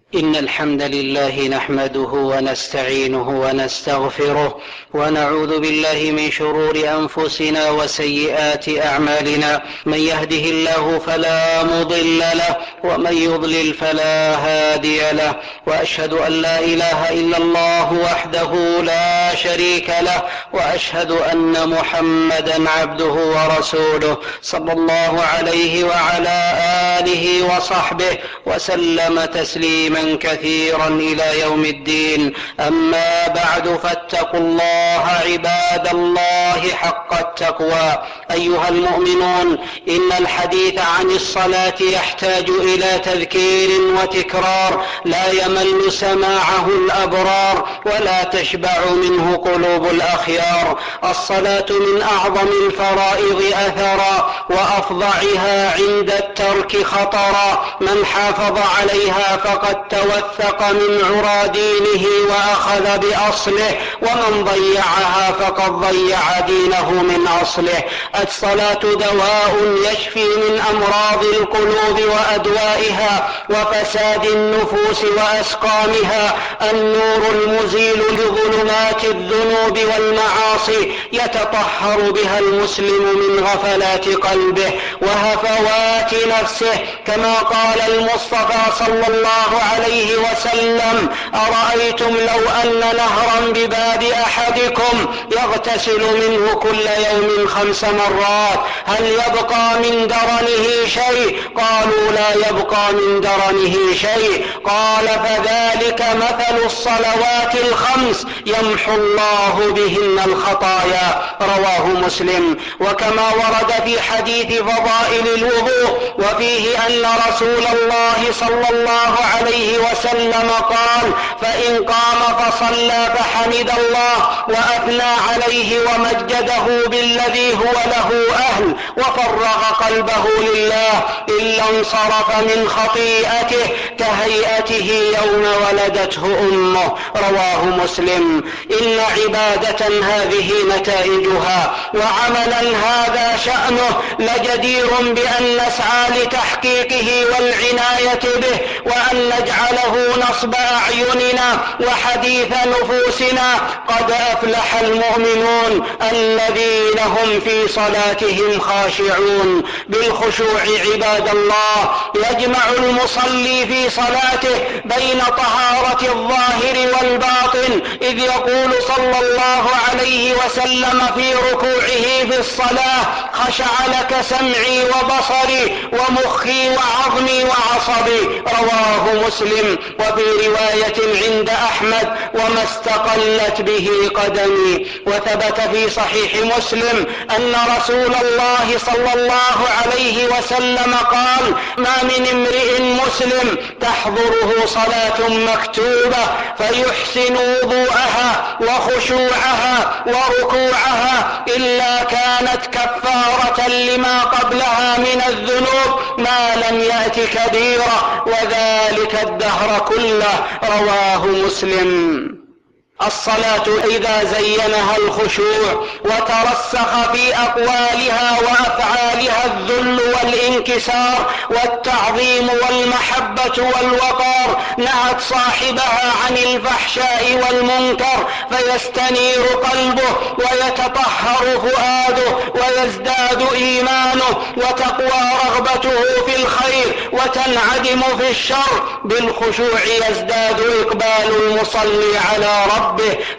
إن الحمد لله نحمده ونستعينه ونستغفره ونعوذ بالله من شرور أنفسنا وسيئات أعمالنا. من يهده الله فلا مضل له ومن يضلل فلا هادي له، وأشهد أن لا إله إلا الله وحده لا شريك له، وأشهد أن محمدا عبده ورسوله صلى الله عليه وعلى آله وصحبه وسلم تسليما كثيرا إلى يوم الدين. أما بعد، فاتقوا الله عباد الله حق التقوى. أيها المؤمنون، إن الحديث عن الصلاة يحتاج إلى تذكير وتكرار لا يمل سماعه الأبرار ولا تشبع منه قلوب الأخيار. الصلاة من أعظم الفرائض أثرا وأفظعها عند الترك خطرا. من حافظ عليها فقد توثق من عرى دينه وأخذ بأصله، ومن ضيعها فقد ضيع دينه من أصله. الصلاة دواء يشفي من أمراض القلوب وأدوائها وفساد النفوس وأسقامها، النور المزيل لظلمات الذنوب والمعاصي يتطهر بها المسلم من غفلات قلبه وهفوات نفسه، كما قال المصطفى صلى الله عليه وسلم: أرأيتم لو أن نهرا بباب أحدكم يغتسل منه كل يوم 5 مرات هل يبقى من درنه شيء؟ قالوا: لا يبقى من درنه شيء. قال: فذلك مثل الصلوات ال5 يمحو الله بهن الخطايا. رواه مسلم. وكما ورد في حديث فضائل الوضوء وفيه أن رسول الله صلى الله عليه وسلم قال: فإن قام فصلى فحمد الله وأثنى عليه ومجده بالذي هو له أهل وفرغ قلبه لله إلا انصرف من خطيئته كهيئته يوم ولدته أمه. رواه مسلم. إن عبادة هذه نتائجها وعملا هذا شأنه لجدير بأن نسعى لتحقيقه والعناية به، وأن نجعله نصب أعيننا وحديث نفوسنا. قد أفلح المؤمنون الذين هم في صلاتهم خاشعون. بالخشوع عباد الله يجمع المصلي في صلاته بين طهارة الظاهر والباطن، إذ يقول صلى الله عليه وسلم في ركوعه في الصلاة: خشع لك سمعي وبصري ومخي وعظمي وعصبي. رواه مسلم. وفي رواية عند أحمد: وما استقلت به قدمي. وثبت في صحيح مسلم أن رسول الله صلى الله عليه وسلم قال: ما من امرئ مسلم تحضره صلاة مكتوبة فيحسن وضوءها وخشوعها وركوعها إلا كانت كفارة لما قبلها من الذنوب ما لم يأت كبيرة، وذلك الدهر كله. رواه مسلم. الصلاة إذا زينها الخشوع وترسخ في أقوالها وأفعالها الذل والانكسار والتعظيم والمحبة والوقار، نهت صاحبها عن الفحشاء والمنكر فيستنير قلبه ويتطهر فؤاده ويزداد إيمانه وتقوى رغبته في الخير وتنعدم في الشر. بالخشوع يزداد إقبال المصلي على ربه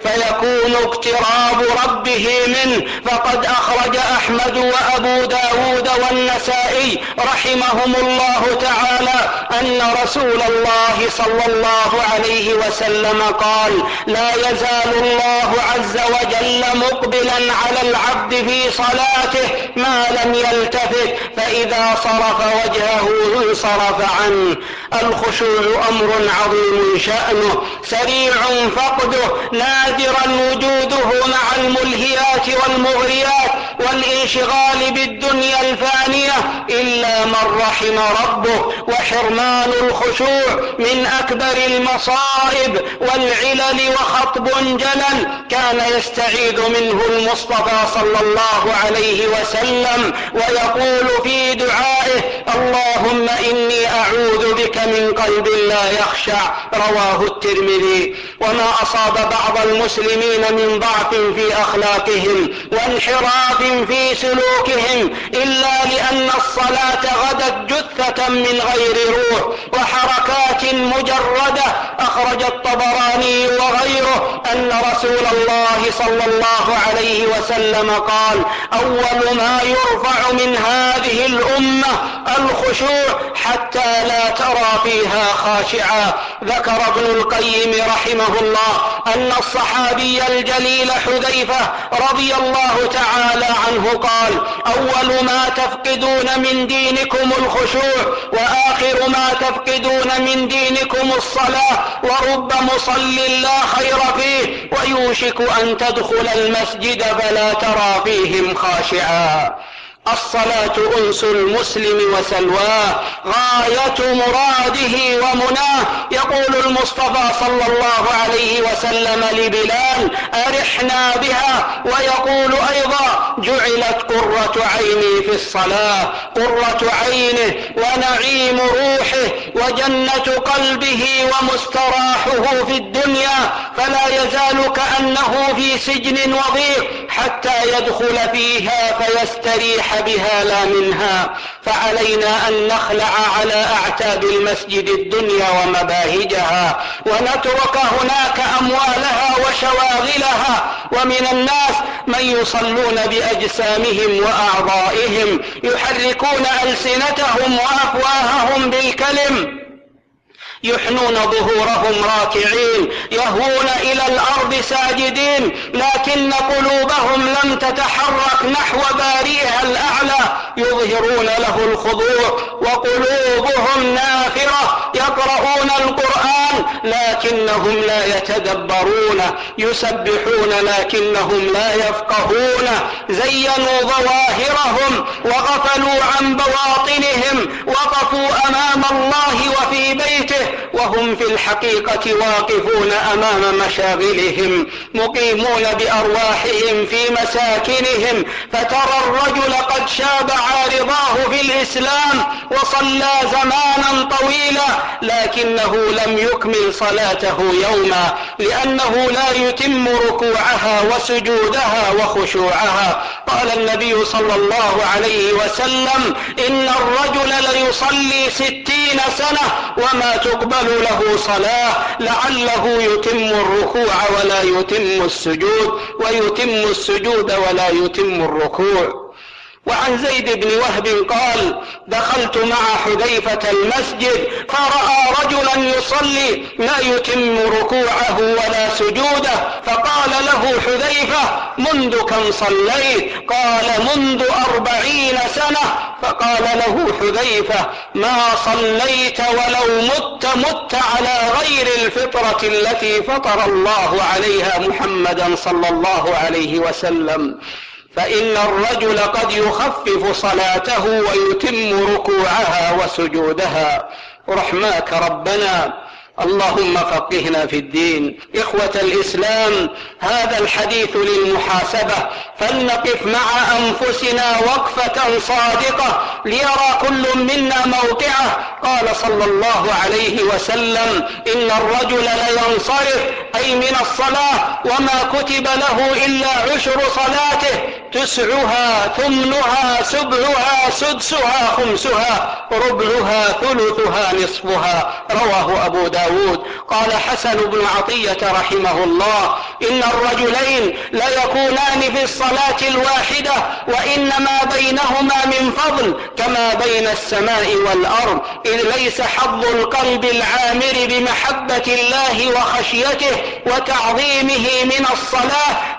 فيكون اقتراب ربه منه. فقد أخرج أحمد وأبو داود والنسائي رحمهم الله تعالى أن رسول الله صلى الله عليه وسلم قال: لا يزال الله عز وجل مقبلا على العبد في صلاته ما لم يلتفت، فإذا صرف وجهه انصرف عنه. الخشوع أمر عظيم شأنه سريع فقده نادرا وجوده مع الملهيات والمغريات والانشغال بالدنيا الفانية إلا من رحم ربه. وحرمان الخشوع من أكبر المصائب والعلل وخطب جلل كان يستعيذ منه المصطفى صلى الله عليه وسلم ويقول في دعائه: اللهم إني أعوذ بك من قلب لا يخشع. رواه الترمذي. وما أصاب بعض المسلمين من ضعف في أخلاقهم وانحراف في سلوكهم إلا لأن الصلاة غدت جثة من غير روح وحركات مجردة. أخرج الطبراني وغيره أن رسول الله صلى الله عليه وسلم قال: أول ما يرفع من هذه الأمة الخشوع حتى لا ترى فيها خاشعا. ذكر ابن القيم رحمه الله أن الصحابي الجليل حذيفة رضي الله تعالى عنه قال: أول ما تفقدون من دينكم الخشوع وآخر ما تفقدون من دينكم الصلاة، ورب مصل لا خير فيه ويوشك أن تدخل المسجد فلا ترى فيهم خاشعا. الصلاة أنس المسلم وسلواه، غاية مراده ومناه. يقول المصطفى صلى الله عليه وسلم لبلال: أرحنا بها. ويقول أيضا: جعلت قرة عيني في الصلاة. قرة عينه ونعيم روحه وجنة قلبه ومستراحه في الدنيا، فلا يزال كأنه في سجن وضيق حتى يدخل فيها فيستريح بها لا منها. فعلينا أن نخلع على أعتاب المسجد الدنيا ومباهجها ونترك هناك أموالها وشواغلها. ومن الناس من يصلون بأجسامهم وأعضائهم، يحركون ألسنتهم وأفواههم بالكلم، يحنون ظهورهم راكعين، يهوون إلى الأرض ساجدين، لكن قلوبهم لم تتحرك نحو بارئها الأعلى، يظهرون له الخضوع وقلوبهم نافرة، يقرؤون القرآن لكنهم لا يتدبرون، يسبحون لكنهم لا يفقهون، زينوا ظواهرهم وغفلوا عن بواطنهم، وقفوا أمام الله وفي بيته وهم في الحقيقة واقفون أمام مشاغلهم، مقيمون بأرواحهم في مساكنهم. فترى الرجل قد شاب عارضاه في الإسلام وصلى زمانا طويلا لكنه لم يكمل صلاته يوما، لأنه لا يتم ركوعها وسجودها وخشوعها. قال النبي صلى الله عليه وسلم: إن الرجل ليصلي 60 سنة وما تقبل له صلاة، لعله يتم الركوع ولا يتم السجود، ويتم السجود ولا يتم الركوع. وعن زيد بن وهب قال: دخلت مع حذيفة المسجد فرأى رجلا يصلي لا يتم ركوعه ولا سجوده، فقال له حذيفة: منذ كم صليت؟ قال: منذ 40 سنة. فقال له حذيفة: ما صليت ولو مت على غير الفطرة التي فطر الله عليها محمدا صلى الله عليه وسلم، فإن الرجل قد يخفف صلاته ويتم ركوعها وسجودها. رحماك ربنا، اللهم فقهنا في الدين. إخوة الإسلام، هذا الحديث للمحاسبة، فلنقف مع أنفسنا وقفة صادقة ليرى كل منا موقعه. قال صلى الله عليه وسلم: إن الرجل لينصرف، أي من الصلاة، وما كتب له إلا 10 صلاته، 9 ثمنها 7 سدسها 5 ربعها ثلثها نصفها. رواه أبو داود. قال حسن بن عطية رحمه الله: إن الرجلين ليكونان في الصلاة الواحدة، وإنما بينهما من فضل كما بين السماء والأرض، إذ ليس حظ القلب العامر بمحبة الله وخشيته وتعظيمه من الصلاة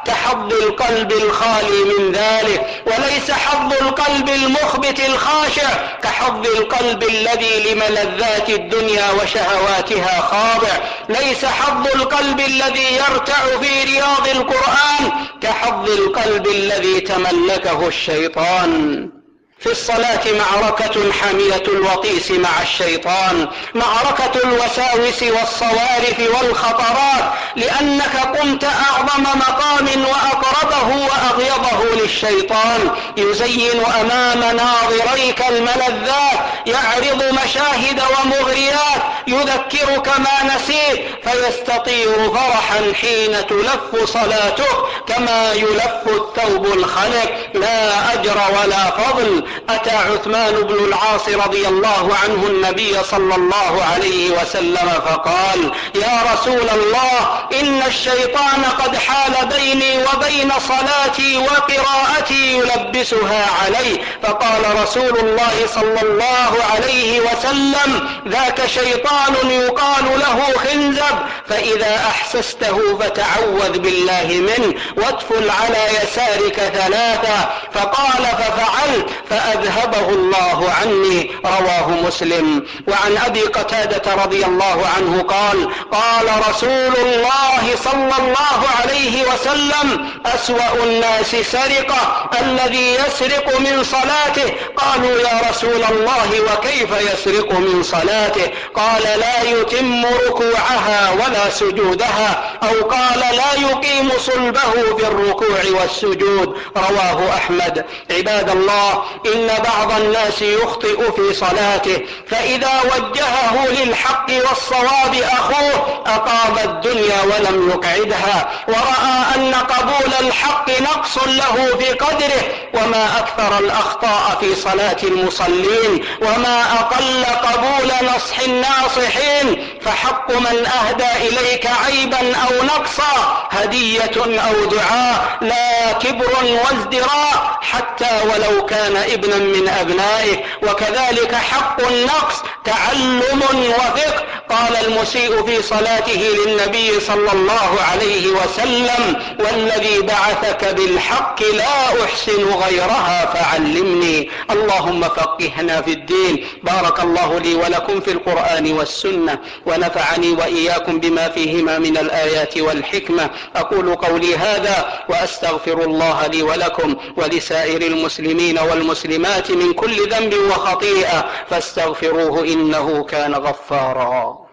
كحظ القلب الخالي من ذلك، وليس حظ القلب المخبت الخاشع كحظ القلب الذي لملذات الدنيا وشهواتها خاضع، ليس حظ القلب الذي يرتع في رياض القرآن كحظ القلب الذي تملكه الشيطان. في الصلاة معركة حامية الوطيس مع الشيطان، معركة الوساوس والصوارف والخطرات، لأنك قمت أعظم مقام وأقربه وأغيضه للشيطان، يزين أمام ناظريك الملذات، يعرض مشاهد ومغريات، يذكرك ما نسيت، فيستطير فرحا حين تلف صلاته كما يلف الثوب الخلق، لا أجر ولا فضل. أتى عثمان بن العاص رضي الله عنه النبي صلى الله عليه وسلم فقال: يا رسول الله، إن الشيطان قد حال بيني وبين صلاتي وقراءتي يلبسها علي. فقال رسول الله صلى الله عليه وسلم: ذاك شيطان يقال له خنزب، فإذا أحسسته فتعوذ بالله منه وادفل على يسارك ثلاثة. فقال: ففعلت فأذهبه الله عني. رواه مسلم. وعن أبي قتادة رضي الله عنه قال: قال رسول الله صلى الله عليه وسلم: أسوأ الناس سرقة الذي يسرق من صلاته. قالوا: يا رسول الله، وكيف يسرق من صلاته؟ قال: لا يتم ركوعها ولا سجودها، أو قال: لا يقيم صلبه في الركوع والسجود. رواه أحمد. عباد الله، إن بعض الناس يخطئ في صلاته، فإذا وجهه للحق والصواب أخوه أقام الدنيا ولم يقعدها، ورأى أن قبول الحق نقص له في قدره. وما أكثر الأخطاء في صلاة المصلين، وما أقل قبول نصح الناصحين. فحق من أهدى إليك عيبا أو نقصا هدية أو دعاء، لا كبر وازدراء حتى ولو كان ابنا من أبنائك. وكذلك حق النقص تعلم وفقه. قال المسيء في صلاته للنبي صلى الله عليه وسلم: والذي بعثك بالحق لا أحسن غيرها فعلمني. اللهم فقهنا في الدين. بارك الله لي ولكم في القرآن والسنة، ونفعني وإياكم بما فيهما من الآيات والحكمة. أقول قولي هذا وأستغفر الله لي ولكم ولسائر المسلمين والمسلمات من كل ذنب وخطيئة، فاستغفروه إنه كان غفارا.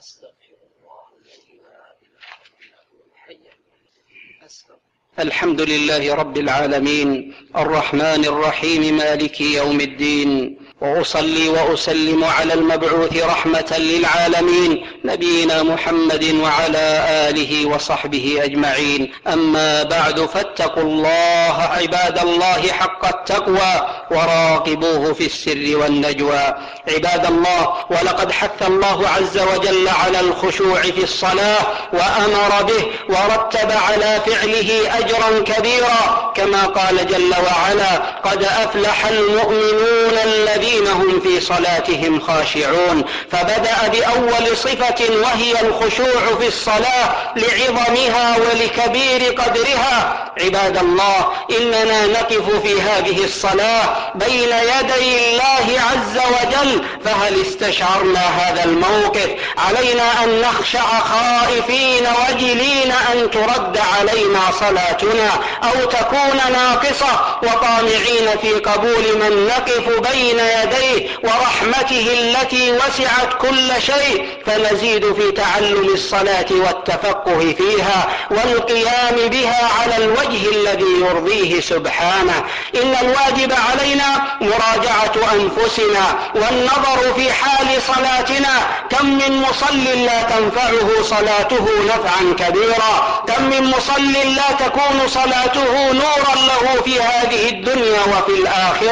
الحمد لله رب العالمين، الرحمن الرحيم، مالك يوم الدين، وأصلي وأسلم على المبعوث رحمة للعالمين نبينا محمد وعلى آله وصحبه أجمعين. أما بعد، فاتقوا الله عباد الله حق التقوى، وراقبوه في السر والنجوى. عباد الله، ولقد حث الله عز وجل على الخشوع في الصلاة، وأمر به ورتب على فعله أجرا كبيرا، كما قال جل وعلا: قد أفلح المؤمنون الذين هم في صلاتهم خاشعون. فبدأ بأول صفة وهي الخشوع في الصلاة لعظمها ولكبير قدرها. عباد الله، إننا نقف في هذه الصلاة بين يدي الله عز وجل، فهل استشعرنا هذا الموقف؟ علينا أن نخشع خائفين وجلين أن ترد علينا صلاتنا أو تكون ناقصة، وطامعين في قبول من نقف بين يديه ورحمته التي وسعت كل شيء، فنزيد في تعلم الصلاة والتفقه فيها والقيام بها على الوجه الذي يرضيه سبحانه. إن الواجب علينا مراجعة أنفسنا والنظر في حال صلاتنا. كم من مصل لا تنفعه صلاته نفعا كبيرا، كم من مصل لا تكون صلاته نورا له في هذه الدنيا وفي الآخرة.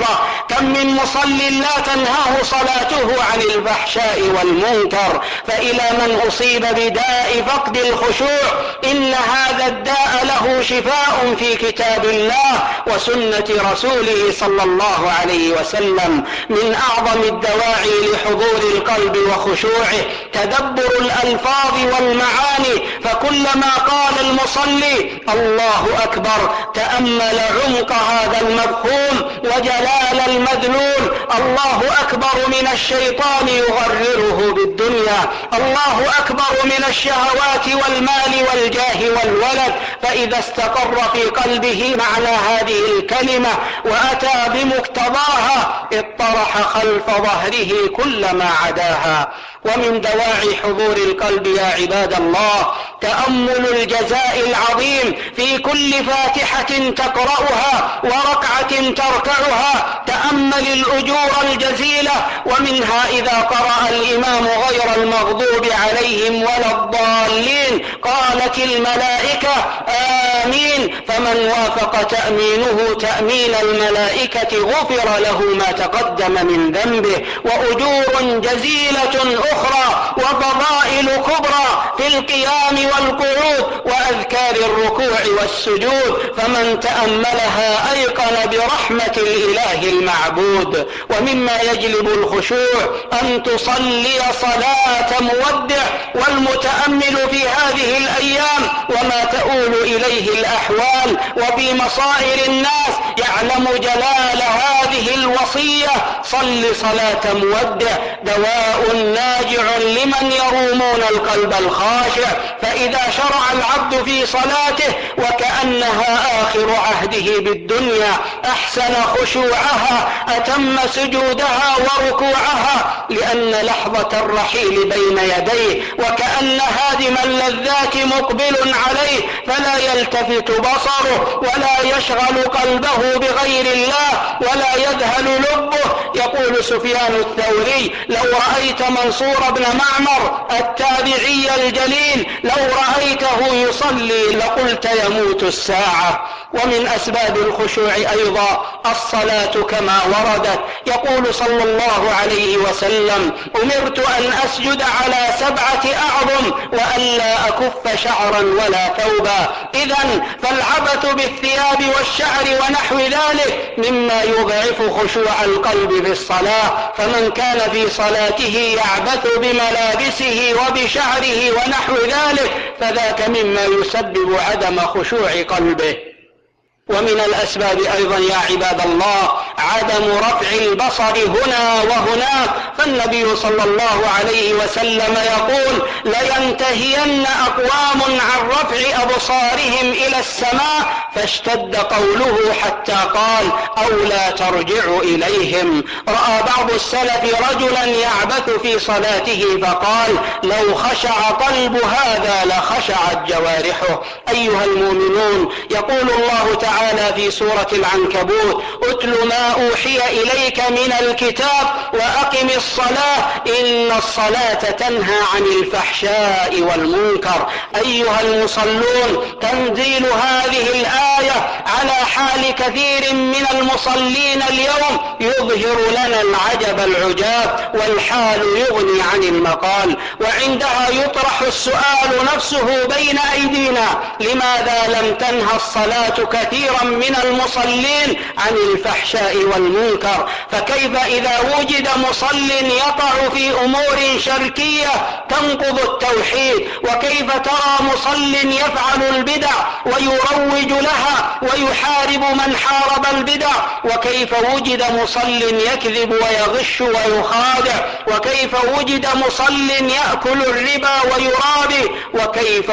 كم من مصل لا تنهاه صلاته عن الفحشاء والمنكر. فإلى من أصيب بداء فقد الخشوع إن هذا الداء له شفاء في كتاب الله وسنة رسوله صلى الله عليه وسلم. من أعظم الدواعي لحضور القلب وخشوعه تدبر الألفاظ والمعاني، فكلما قال المصلي الله أكبر تأمل عمق هذا المفهوم وجلال المدلول. الله أكبر من الشيطان يغرره بالدنيا، الله أكبر من الشهوات والمال والجاه والولد. فإذا استقر في قلبه معنى هذه الكلمة وأتى بمقتضاها اطرح خلف ظهره كل ما عداها. ومن دواعي حضور القلب يا عباد الله تأمل الجزاء العظيم في كل فاتحة تقرأها وركعة تركعها. تأمل الأجور الجزيلة، ومنها إذا قرأ الإمام غير المغضوب عليهم ولا الضالين قالت الملائكة آمين، فمن وافق تأمينه تأمين الملائكة غفر له ما تقدم من ذنبه. وأجور جزيلة أخرى وفضائل كبرى في القيام والقعود وأذكار الركوع والسجود، فمن تأملها أيقن برحمة الإله المعبود. ومما يجلب الخشوع أن تصلي صلاة مودع، والمتأمل في هذه الأيام وما تؤول إليه الأحوال وفي مصائر الناس يعلم جلال هذه الوصية: صل صلاة مودع دواء ناجع لمن يرومون القلب الخاشع. فإذا شرع العبد في صلاته وكأنها آخر عهده بالدنيا أحسن خشوعها، أتم سجودها وركوعها، لأن لحظة الرحيل بين يديه وكأن هادم اللذات مقبل عليه، فلا يلتفت بصره ولا يشغل قلبه بغير الله ولا يذهل لبه. يقول سفيان الثوري: لو رأيت منصور بن معمر التابعي الجليل لو رأيته يصلي لقلت يموت الساعة. ومن أسباب الخشوع أيضا الصلاة كما وردت. يقول صلى الله عليه وسلم: أمرت أن أسجد على 7 أعظم وألا أكف شعرا ولا ثوبا. إذن فالعبث بالثياب والشعر ونحو ذلك مما يضعف خشوع القلب في الصلاة. فمن كان في صلاته يعبث بملابسه وبشعره ونحو ذلك فذاك مما يسبب عدم خشوع قلبه. ومن الأسباب أيضا يا عباد الله عدم رفع البصر هنا وهناك. فالنبي صلى الله عليه وسلم يقول: لينتهين أقوام عن رفع أبصارهم إلى السماء، فاشتد قوله حتى قال: أو لا ترجع إليهم. رأى بعض السلف رجلا يعبث في صلاته فقال: لو خشع قلب هذا لخشعت جوارحه. أيها المؤمنون، يقول الله تعالى في سورة العنكبوت: اتل ما أوحي إليك من الكتاب وأقم الصلاة إن الصلاة تنهى عن الفحشاء والمنكر. أيها المصلون، تنزيل هذه الآية على حال كثير من المصلين اليوم يظهر لنا العجب العجاب، والحال يغني عن المقال. وعندها يطرح السؤال نفسه بين أيدينا: لماذا لم تنهى الصلاة كثيرا من المصلين عن الفحشاء والمنكر؟ فكيف إذا وجد مصل يقع في أمور شركية تنقض التوحيد؟ وكيف ترى مصل يفعل البدع ويروج لها ويحارب من حارب البدع؟ وكيف وجد مصل يكذب ويغش ويخادع؟ وكيف وجد مصل يأكل الربا ويرابي؟ وكيف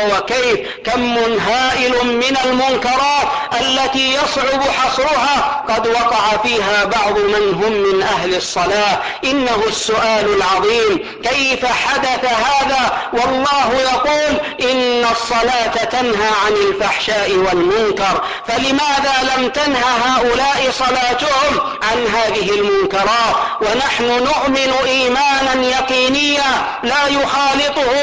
كم هائل من المنكرات التي يصعب حصرها قد وقع فيها بعض من هم من أهل الصلاة. إنه السؤال العظيم: كيف حدث هذا والله يقول إن الصلاة تنهى عن الفحشاء والمنكر؟ فلماذا لم تنهى هؤلاء صلاتهم عن هذه المنكرات؟ ونحن نؤمن إيمانا يقينيا لا يخالطه شك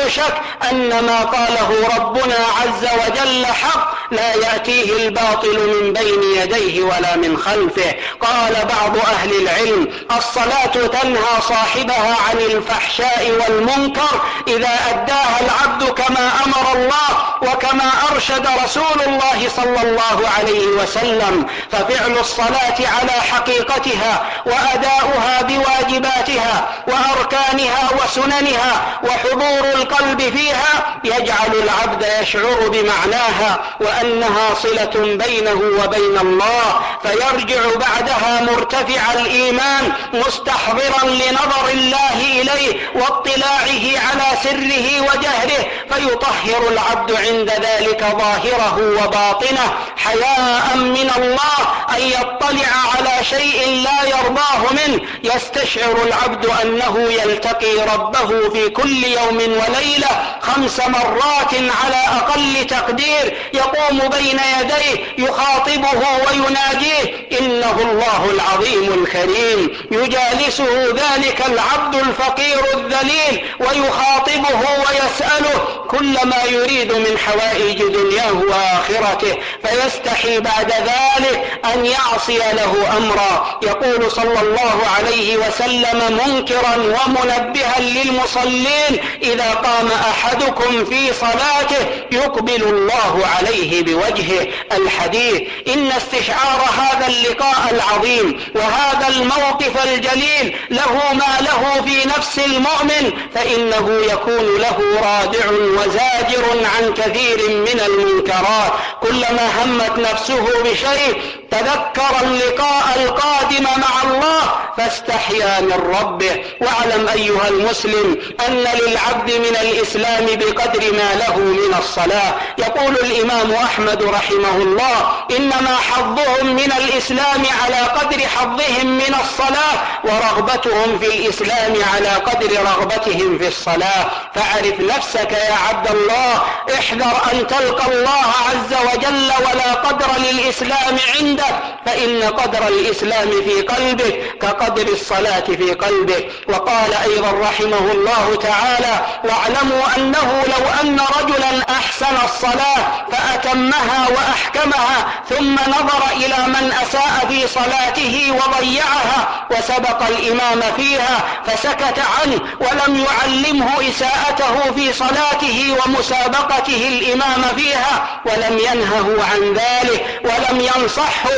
أن ما قاله ربنا عز وجل حق لا يأتيه الباطل من بين يديه ولا من خلفه. قال بعض أهل العلم: الصلاة تنهى صاحبها عن الفحشاء والمنكر إذا أداها العبد كما أمر الله وكما أرشد رسول الله صلى الله عليه وسلم. ففعل الصلاة على حقيقتها وأداؤها بواجباتها وأركانها وسننها وحضور القلب فيها يجعل العبد يشعر بمعناها وأنها صلة بينه وبين الله، فيرجع بعدها مرتفع الإيمان مستحضرا لنظر الله إليه واطلاعه على سره وجهره، فيطهر العبد عند ذلك ظاهره وباطنه حياء من الله أن يطلع على شيء لا يرضاه منه. يستشعر العبد أنه يلتقي ربه في كل يوم وليلة 5 مرات على أقل تقدير، يقوم بين يديه يخاطبه ويناجيه: إنه الله العظيم الكريم. يجالسه ذلك العبد الفقير الذليل ويخاطبه ويسأله كل ما يريد من حوائج دنياه وآخرته، فيستحي بعد ذلك أن يعصي له أمرا. يقول صلى الله عليه وسلم منكرا ومنبها للمصلين: إذا قام أحدكم في صلاته يقبل الله عليه بوجهه. الحديث. إن استشعار هذا اللقاء العظيم وهذا الموقف الجليل له ما له في نفس المؤمن، فإنه يكون له رادع وزاجر عن كثير من المنكرات. كلما همت نفسه بشيء تذكر اللقاء القادم مع الله فاستحيا من ربه. واعلم أيها المسلم أن للعبد من الإسلام بقدر ما له من الصلاة. يقول الإمام أحمد رحمه الله: إنما حظهم من الإسلام على قدر حظهم من الصلاة، ورغبتهم في الإسلام على قدر رغبتهم في الصلاة. فاعرف نفسك يا عبد الله، احذر أن تلقى الله عز وجل ولا قدر للإسلام عندك، فإن قدر الإسلام في قلبك كقدر الصلاة في قلبك. وقال أيضا رحمه الله تعالى: واعلموا أنه لو أن رجلا أحسن الصلاة فأتمها وأحكمها ثم نظر إلى من أساء في صلاته وضيعها وسبق الإمام فيها فسكت عنه ولم يعلمه إساءته في صلاته ومسابقته الإمام فيها ولم ينهه عن ذلك ولم ينصحه،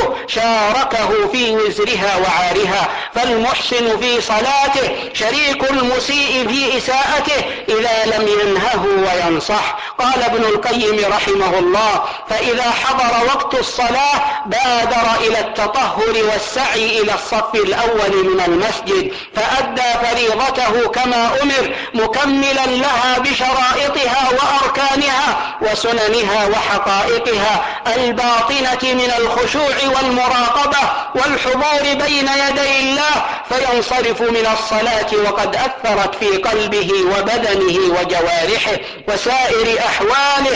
شاركه في وزرها وعارها. فالمحسن في صلاته شريك المسيء في إساءته إذا لم ينهه وينصح. قال ابن القيم رحمه الله: فإذا حضر وقت الصلاة بادر إلى التطهر والسعي إلى الصف الأول من المسجد، فأدى فريضته كما أمر مكملا لها بشرائطها وأركانها وسننها وحقائقها الباطنة من الخشوع والمراقبة والحضور بين يدي الله، فينصرف من الصلاة وقد أثرت في قلبه وبدنه وجوارحه وسائر أحواله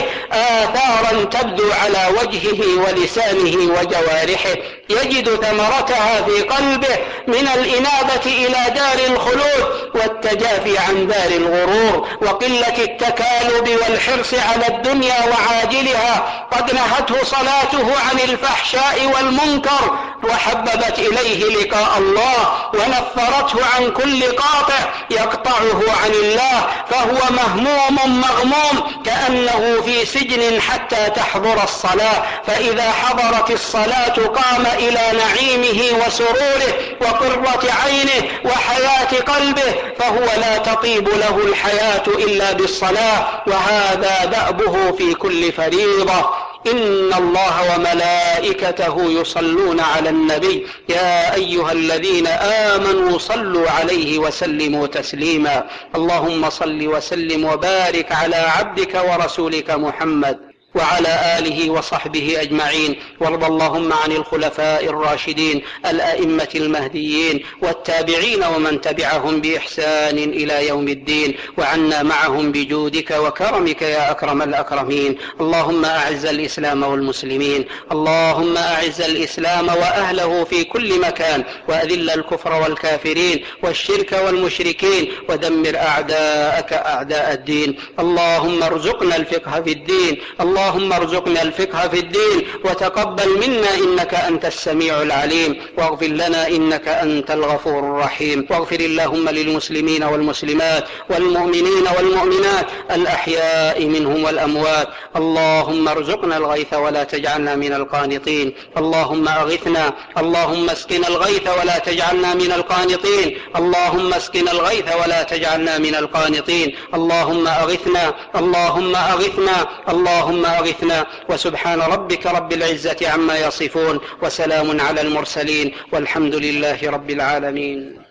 آثارا تبدو على وجهه ولسانه وجوارحه، يجد ثمرتها في قلبه من الإنابة إلى دار الخلود والتجافي عن دار الغرور وقلة التكالب والحرص على الدنيا وعاجلها. قد نهته صلاته عن الفحشاء والمنكر وحببت إليه لقاء الله ونفرته عن كل قاطع يقطعه عن الله، فهو مهموم مغموم كأنه في سجن حتى تحضر الصلاة. فإذا حضرت الصلاة قام إلى نعيمه وسروره وقرة عينه وحياة قلبه، فهو لا تطيب له الحياة إلا بالصلاة، وهذا دأبه في كل فريضة. إن الله وملائكته يصلون على النبي يا أيها الذين آمنوا صلوا عليه وسلموا تسليما. اللهم صل وسلم وبارك على عبدك ورسولك محمد وعلى آله وصحبه أجمعين. وارض اللهم عن الخلفاء الراشدين الأئمة المهديين والتابعين ومن تبعهم بإحسان إلى يوم الدين، وعنا معهم بجودك وكرمك يا أكرم الأكرمين. اللهم أعز الإسلام والمسلمين، اللهم أعز الإسلام وأهله في كل مكان، وأذل الكفر والكافرين والشرك والمشركين، ودمر أعداءك أعداء الدين. اللهم ارزقنا الفقه في الدين، اللهم ارزقنا الفقه في الدين، وتقبل منا إنك أنت السميع العليم، واغفر لنا إنك أنت الغفور الرحيم. واغفر اللهم للمسلمين والمسلمات والمؤمنين والمؤمنات الأحياء منهم والأموات. اللهم ارزقنا الغيث ولا تجعلنا من القانطين. اللهم أغثنا، اللهم اسقنا الغيث ولا تجعلنا من القانطين. اللهم اسقنا الغيث ولا تجعلنا من القانطين. اللهم أغثنا، اللهم أغثنا، اللهم أغثنا. وسبحان ربك رب العزة عما يصفون، وسلام على المرسلين، والحمد لله رب العالمين.